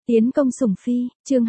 Tiến công sủng phi, chương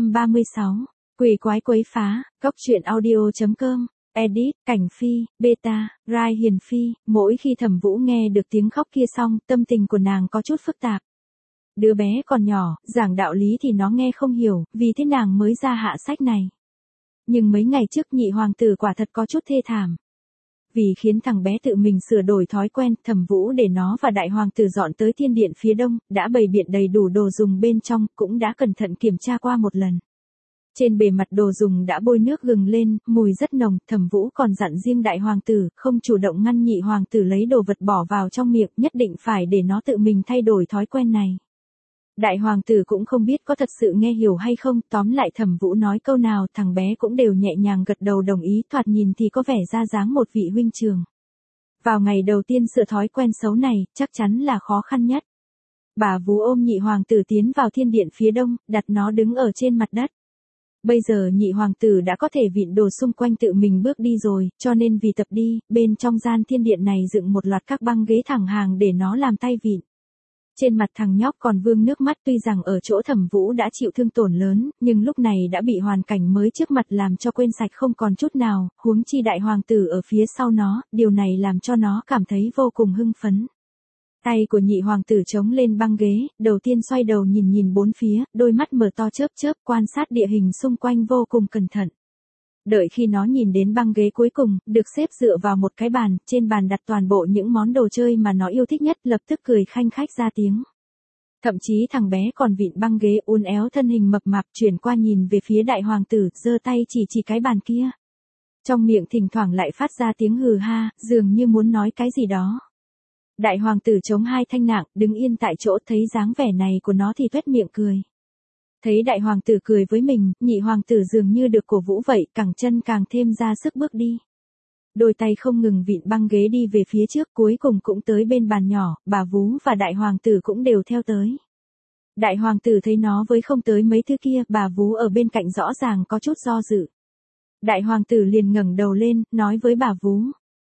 236. Quỷ quái quấy phá, góc truyện audio.com. Edit, Cảnh Phi, Beta, Rai Hiền Phi. Mỗi khi Thẩm Vũ nghe được tiếng khóc kia xong, tâm tình của nàng có chút phức tạp. Đứa bé còn nhỏ, giảng đạo lý thì nó nghe không hiểu, vì thế nàng mới ra hạ sách này. Nhưng mấy ngày trước nhị hoàng tử quả thật có chút thê thảm. Vì khiến thằng bé tự mình sửa đổi thói quen, Thẩm Vũ để nó và đại hoàng tử dọn tới thiên điện phía đông, đã bày biện đầy đủ đồ dùng bên trong, cũng đã cẩn thận kiểm tra qua một lần. Trên bề mặt đồ dùng đã bôi nước gừng lên, mùi rất nồng, Thẩm Vũ còn dặn riêng đại hoàng tử, không chủ động ngăn nhị hoàng tử lấy đồ vật bỏ vào trong miệng, nhất định phải để nó tự mình thay đổi thói quen này. Đại hoàng tử cũng không biết có thật sự nghe hiểu hay không, tóm lại Thẩm Vũ nói câu nào thằng bé cũng đều nhẹ nhàng gật đầu đồng ý, thoạt nhìn thì có vẻ ra dáng một vị huynh trưởng. Vào ngày đầu tiên sửa thói quen xấu này, chắc chắn là khó khăn nhất. Bà vú ôm nhị hoàng tử tiến vào thiên điện phía đông, đặt nó đứng ở trên mặt đất. Bây giờ nhị hoàng tử đã có thể vịn đồ xung quanh tự mình bước đi rồi, cho nên vì tập đi, bên trong gian thiên điện này dựng một loạt các băng ghế thẳng hàng để nó làm tay vịn. Trên mặt thằng nhóc còn vương nước mắt, tuy rằng ở chỗ Thẩm Vũ đã chịu thương tổn lớn, nhưng lúc này đã bị hoàn cảnh mới trước mặt làm cho quên sạch không còn chút nào, huống chi đại hoàng tử ở phía sau nó, điều này làm cho nó cảm thấy vô cùng hưng phấn. Tay của nhị hoàng tử chống lên băng ghế, đầu tiên xoay đầu nhìn bốn phía, đôi mắt mở to chớp chớp quan sát địa hình xung quanh vô cùng cẩn thận. Đợi khi nó nhìn đến băng ghế cuối cùng, được xếp dựa vào một cái bàn, trên bàn đặt toàn bộ những món đồ chơi mà nó yêu thích nhất, lập tức cười khanh khách ra tiếng. Thậm chí thằng bé còn vịn băng ghế uốn éo thân hình mập mạp chuyển qua nhìn về phía đại hoàng tử, giơ tay chỉ cái bàn kia. Trong miệng thỉnh thoảng lại phát ra tiếng hừ ha, dường như muốn nói cái gì đó. Đại hoàng tử chống hai thanh nạng, đứng yên tại chỗ, thấy dáng vẻ này của nó thì tuét miệng cười. Thấy đại hoàng tử cười với mình, nhị hoàng tử dường như được cổ vũ vậy, cẳng chân càng thêm ra sức bước đi. Đôi tay không ngừng vịn băng ghế đi về phía trước, cuối cùng cũng tới bên bàn nhỏ, bà vú và đại hoàng tử cũng đều theo tới. Đại hoàng tử thấy nó với không tới mấy thứ kia, bà vú ở bên cạnh rõ ràng có chút do dự. Đại hoàng tử liền ngẩng đầu lên, nói với bà vú.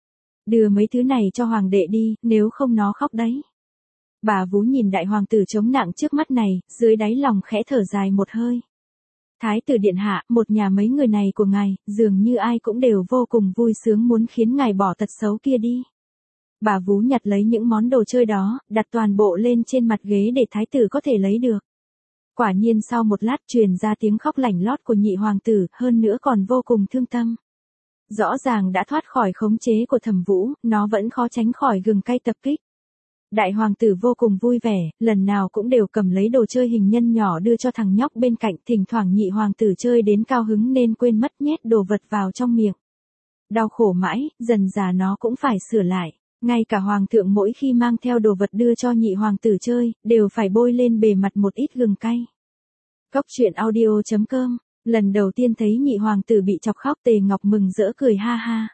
Đưa mấy thứ này cho hoàng đệ đi, nếu không nó khóc đấy. Bà vú nhìn đại hoàng tử chống nặng trước mắt này, dưới đáy lòng khẽ thở dài một hơi. Thái tử điện hạ, một nhà mấy người này của ngài, dường như ai cũng đều vô cùng vui sướng muốn khiến ngài bỏ tật xấu kia đi. Bà vú nhặt lấy những món đồ chơi đó, đặt toàn bộ lên trên mặt ghế để thái tử có thể lấy được. Quả nhiên sau một lát truyền ra tiếng khóc lảnh lót của nhị hoàng tử, hơn nữa còn vô cùng thương tâm. Rõ ràng đã thoát khỏi khống chế của Thẩm Vũ, nó vẫn khó tránh khỏi gừng cay tập kích. Đại hoàng tử vô cùng vui vẻ, lần nào cũng đều cầm lấy đồ chơi hình nhân nhỏ đưa cho thằng nhóc bên cạnh, thỉnh thoảng nhị hoàng tử chơi đến cao hứng nên quên mất nhét đồ vật vào trong miệng. Đau khổ mãi, dần dà nó cũng phải sửa lại. Ngay cả hoàng thượng mỗi khi mang theo đồ vật đưa cho nhị hoàng tử chơi, đều phải bôi lên bề mặt một ít gừng cay. Góc truyện audio.com. Lần đầu tiên thấy nhị hoàng tử bị chọc khóc, Tề Ngọc mừng rỡ cười ha ha.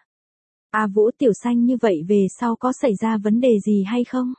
A Vũ tiểu xanh như vậy về sau có xảy ra vấn đề gì hay không?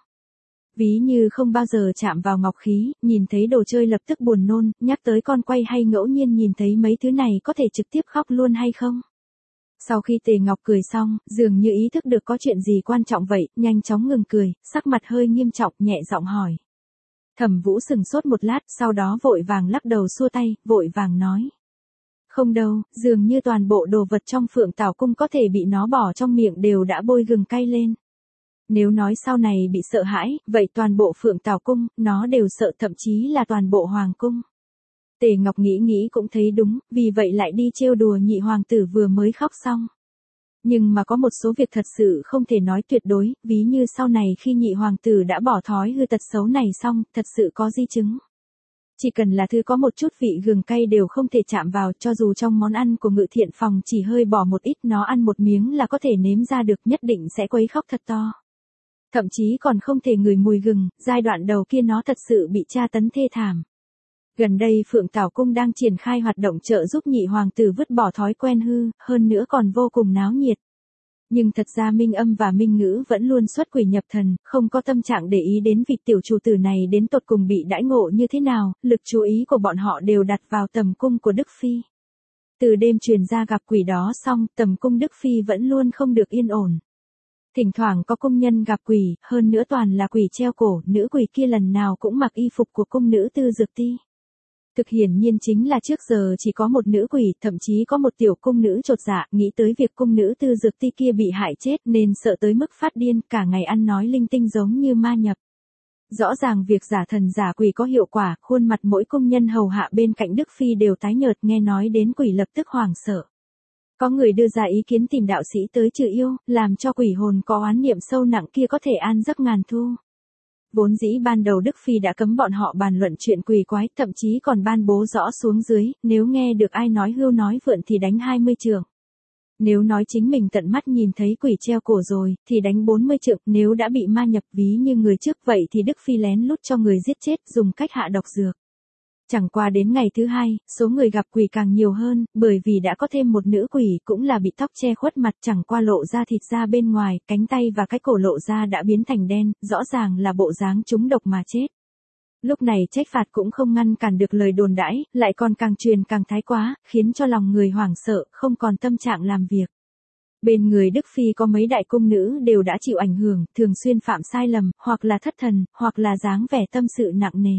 Ví như không bao giờ chạm vào ngọc khí, nhìn thấy đồ chơi lập tức buồn nôn, nhắc tới con quay hay ngẫu nhiên nhìn thấy mấy thứ này có thể trực tiếp khóc luôn hay không? Sau khi Tề Ngọc cười xong, dường như ý thức được có chuyện gì quan trọng vậy, nhanh chóng ngừng cười, sắc mặt hơi nghiêm trọng, nhẹ giọng hỏi. Thẩm Vũ sừng sốt một lát, sau đó vội vàng lắc đầu xua tay, vội vàng nói. Không đâu, dường như toàn bộ đồ vật trong Phượng Tảo Cung có thể bị nó bỏ trong miệng đều đã bôi gừng cay lên. Nếu nói sau này bị sợ hãi, vậy toàn bộ Phượng Tảo Cung, nó đều sợ, thậm chí là toàn bộ Hoàng Cung. Tề Ngọc nghĩ cũng thấy đúng, vì vậy lại đi trêu đùa nhị hoàng tử vừa mới khóc xong. Nhưng mà có một số việc thật sự không thể nói tuyệt đối, ví như sau này khi nhị hoàng tử đã bỏ thói hư tật xấu này xong, thật sự có di chứng. Chỉ cần là thứ có một chút vị gừng cay đều không thể chạm vào, cho dù trong món ăn của Ngự Thiện Phòng chỉ hơi bỏ một ít, nó ăn một miếng là có thể nếm ra được, nhất định sẽ quấy khóc thật to. Thậm chí còn không thể ngửi mùi gừng, giai đoạn đầu kia nó thật sự bị tra tấn thê thảm. Gần đây Phượng Tảo Cung đang triển khai hoạt động trợ giúp nhị hoàng tử vứt bỏ thói quen hư, hơn nữa còn vô cùng náo nhiệt. Nhưng thật ra Minh Âm và Minh Ngữ vẫn luôn xuất quỷ nhập thần, không có tâm trạng để ý đến vị tiểu chủ tử này đến tột cùng bị đãi ngộ như thế nào, lực chú ý của bọn họ đều đặt vào tầm cung của Đức Phi. Từ đêm truyền ra gặp quỷ đó xong, tầm cung Đức Phi vẫn luôn không được yên ổn. Thỉnh thoảng có công nhân gặp quỷ, hơn nữa toàn là quỷ treo cổ, nữ quỷ kia lần nào cũng mặc y phục của cung nữ Tư Dược Ti. Thực hiển nhiên chính là trước giờ chỉ có một nữ quỷ, thậm chí có một tiểu cung nữ chột dạ, nghĩ tới việc cung nữ Tư Dược Ti kia bị hại chết nên sợ tới mức phát điên, cả ngày ăn nói linh tinh giống như ma nhập. Rõ ràng việc giả thần giả quỷ có hiệu quả, khuôn mặt mỗi công nhân hầu hạ bên cạnh Đức Phi đều tái nhợt, nghe nói đến quỷ lập tức hoảng sợ. Có người đưa ra ý kiến tìm đạo sĩ tới trừ yêu, làm cho quỷ hồn có oán niệm sâu nặng kia có thể an giấc ngàn thu. Vốn dĩ ban đầu Đức Phi đã cấm bọn họ bàn luận chuyện quỷ quái, thậm chí còn ban bố rõ xuống dưới, nếu nghe được ai nói hưu nói vượn thì đánh 20 trượng. Nếu nói chính mình tận mắt nhìn thấy quỷ treo cổ rồi, thì đánh 40 trượng, nếu đã bị ma nhập ví như người trước vậy thì Đức Phi lén lút cho người giết chết, dùng cách hạ độc dược. Chẳng qua đến ngày thứ hai, số người gặp quỷ càng nhiều hơn, bởi vì đã có thêm một nữ quỷ cũng là bị tóc che khuất mặt, chẳng qua lộ ra thịt da bên ngoài, cánh tay và cái cổ lộ ra đã biến thành đen, rõ ràng là bộ dáng trúng độc mà chết. Lúc này trách phạt cũng không ngăn cản được lời đồn đãi, lại còn càng truyền càng thái quá, khiến cho lòng người hoảng sợ, không còn tâm trạng làm việc. Bên người Đức Phi có mấy đại cung nữ đều đã chịu ảnh hưởng, thường xuyên phạm sai lầm, hoặc là thất thần, hoặc là dáng vẻ tâm sự nặng nề.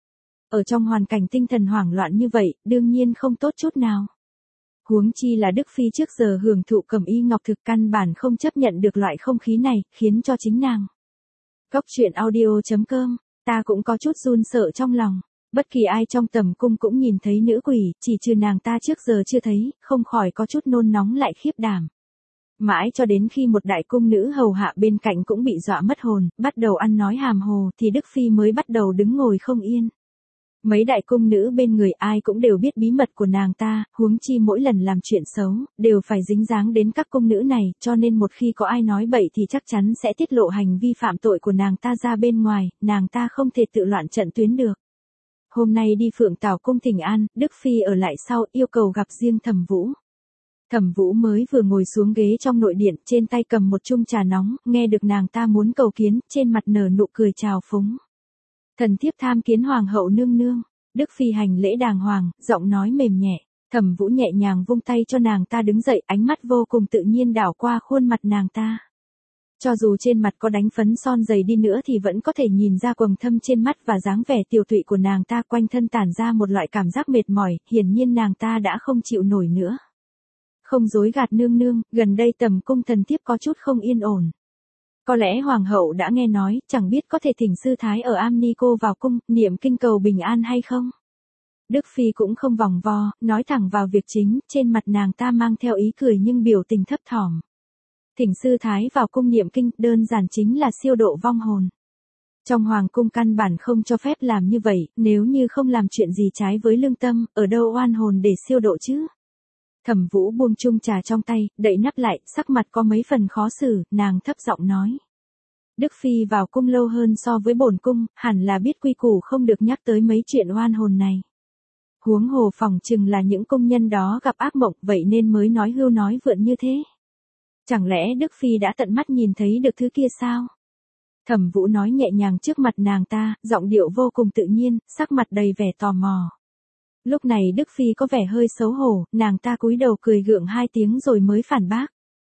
Ở trong hoàn cảnh tinh thần hoảng loạn như vậy, đương nhiên không tốt chút nào. Huống chi là Đức Phi trước giờ hưởng thụ cẩm y ngọc thực, căn bản không chấp nhận được loại không khí này, khiến cho chính nàng. Cốc truyện audio.com, ta cũng có chút run sợ trong lòng. Bất kỳ ai trong tầm cung cũng nhìn thấy nữ quỷ, chỉ trừ nàng ta trước giờ chưa thấy, không khỏi có chút nôn nóng lại khiếp đảm. Mãi cho đến khi một đại cung nữ hầu hạ bên cạnh cũng bị dọa mất hồn, bắt đầu ăn nói hàm hồ thì Đức Phi mới bắt đầu đứng ngồi không yên. Mấy đại cung nữ bên người ai cũng đều biết bí mật của nàng ta, huống chi mỗi lần làm chuyện xấu, đều phải dính dáng đến các cung nữ này, cho nên một khi có ai nói bậy thì chắc chắn sẽ tiết lộ hành vi phạm tội của nàng ta ra bên ngoài, nàng ta không thể tự loạn trận tuyến được. Hôm nay đi Phượng Tảo cung thỉnh an, Đức Phi ở lại sau, yêu cầu gặp riêng Thẩm Vũ. Thẩm Vũ mới vừa ngồi xuống ghế trong nội điện, trên tay cầm một chung trà nóng, nghe được nàng ta muốn cầu kiến, trên mặt nở nụ cười chào phúng. Thần thiếp tham kiến hoàng hậu nương nương. Đức Phi hành lễ đàng hoàng, giọng nói mềm nhẹ. Thẩm Vũ nhẹ nhàng vung tay cho nàng ta đứng dậy, ánh mắt vô cùng tự nhiên đảo qua khuôn mặt nàng ta. Cho dù trên mặt có đánh phấn son dày đi nữa thì vẫn có thể nhìn ra quầng thâm trên mắt và dáng vẻ tiều tụy của nàng ta, quanh thân tản ra một loại cảm giác mệt mỏi, hiển nhiên nàng ta đã không chịu nổi nữa. Không dối gạt nương nương, gần đây tầm cung thần thiếp có chút không yên ổn. Có lẽ hoàng hậu đã nghe nói, chẳng biết có thể thỉnh sư thái ở Am Ni Cô vào cung, niệm kinh cầu bình an hay không? Đức Phi cũng không vòng vo, nói thẳng vào việc chính, trên mặt nàng ta mang theo ý cười nhưng biểu tình thấp thỏm. Thỉnh sư thái vào cung niệm kinh, đơn giản chính là siêu độ vong hồn. Trong hoàng cung căn bản không cho phép làm như vậy, nếu như không làm chuyện gì trái với lương tâm, ở đâu oan hồn để siêu độ chứ? Thẩm Vũ buông chung trà trong tay, đậy nắp lại, sắc mặt có mấy phần khó xử, nàng thấp giọng nói. Đức Phi vào cung lâu hơn so với bổn cung, hẳn là biết quy củ không được nhắc tới mấy chuyện oan hồn này. Huống hồ phòng chừng là những công nhân đó gặp ác mộng, vậy nên mới nói hưu nói vượn như thế. Chẳng lẽ Đức Phi đã tận mắt nhìn thấy được thứ kia sao? Thẩm Vũ nói nhẹ nhàng trước mặt nàng ta, giọng điệu vô cùng tự nhiên, sắc mặt đầy vẻ tò mò. Lúc này Đức Phi có vẻ hơi xấu hổ, nàng ta cúi đầu cười gượng 2 tiếng rồi mới phản bác.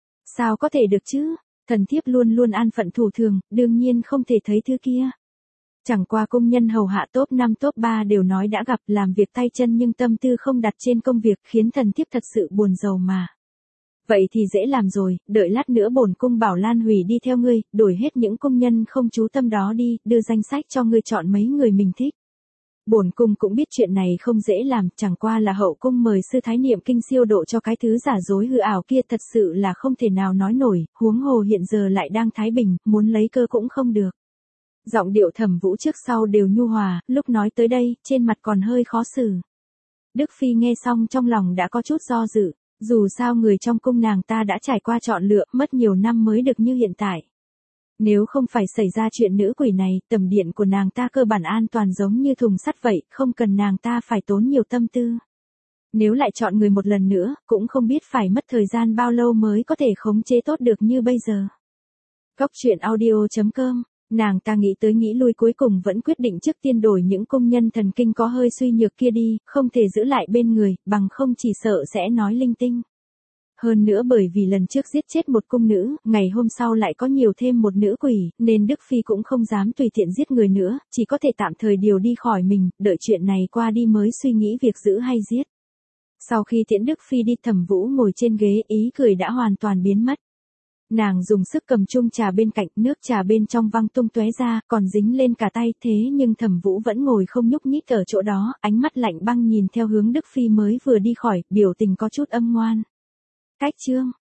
Sao có thể được chứ? Thần thiếp luôn luôn an phận thủ thường, đương nhiên không thể thấy thứ kia. Chẳng qua công nhân hầu hạ top 5 top 3 đều nói đã gặp, làm việc tay chân nhưng tâm tư không đặt trên công việc, khiến thần thiếp thật sự buồn rầu mà. Vậy thì dễ làm rồi, đợi lát nữa bổn cung bảo Lan Hủy đi theo ngươi, đổi hết những công nhân không chú tâm đó đi, đưa danh sách cho ngươi chọn mấy người mình thích. Bổn cung cũng biết chuyện này không dễ làm, chẳng qua là hậu cung mời sư thái niệm kinh siêu độ cho cái thứ giả dối hư ảo kia thật sự là không thể nào nói nổi, huống hồ hiện giờ lại đang thái bình, muốn lấy cơ cũng không được. Giọng điệu Thẩm Vũ trước sau đều nhu hòa, lúc nói tới đây, trên mặt còn hơi khó xử. Đức Phi nghe xong trong lòng đã có chút do dự, dù sao người trong cung nàng ta đã trải qua chọn lựa, mất nhiều năm mới được như hiện tại. Nếu không phải xảy ra chuyện nữ quỷ này, tầm điện của nàng ta cơ bản an toàn giống như thùng sắt vậy, không cần nàng ta phải tốn nhiều tâm tư. Nếu lại chọn người một lần nữa, cũng không biết phải mất thời gian bao lâu mới có thể khống chế tốt được như bây giờ. Cốc truyện audio.com, nàng ta nghĩ tới nghĩ lui cuối cùng vẫn quyết định trước tiên đổi những công nhân thần kinh có hơi suy nhược kia đi, không thể giữ lại bên người, bằng không chỉ sợ sẽ nói linh tinh. Hơn nữa bởi vì lần trước giết chết một cung nữ, ngày hôm sau lại có nhiều thêm một nữ quỷ, nên Đức Phi cũng không dám tùy tiện giết người nữa, chỉ có thể tạm thời điều đi khỏi mình, đợi chuyện này qua đi mới suy nghĩ việc giữ hay giết. Sau khi tiễn Đức Phi đi, Thẩm Vũ ngồi trên ghế, ý cười đã hoàn toàn biến mất. Nàng dùng sức cầm chung trà bên cạnh, nước trà bên trong văng tung tóe ra, còn dính lên cả tay, thế nhưng Thẩm Vũ vẫn ngồi không nhúc nhích ở chỗ đó, ánh mắt lạnh băng nhìn theo hướng Đức Phi mới vừa đi khỏi, biểu tình có chút âm ngoan. Cách chương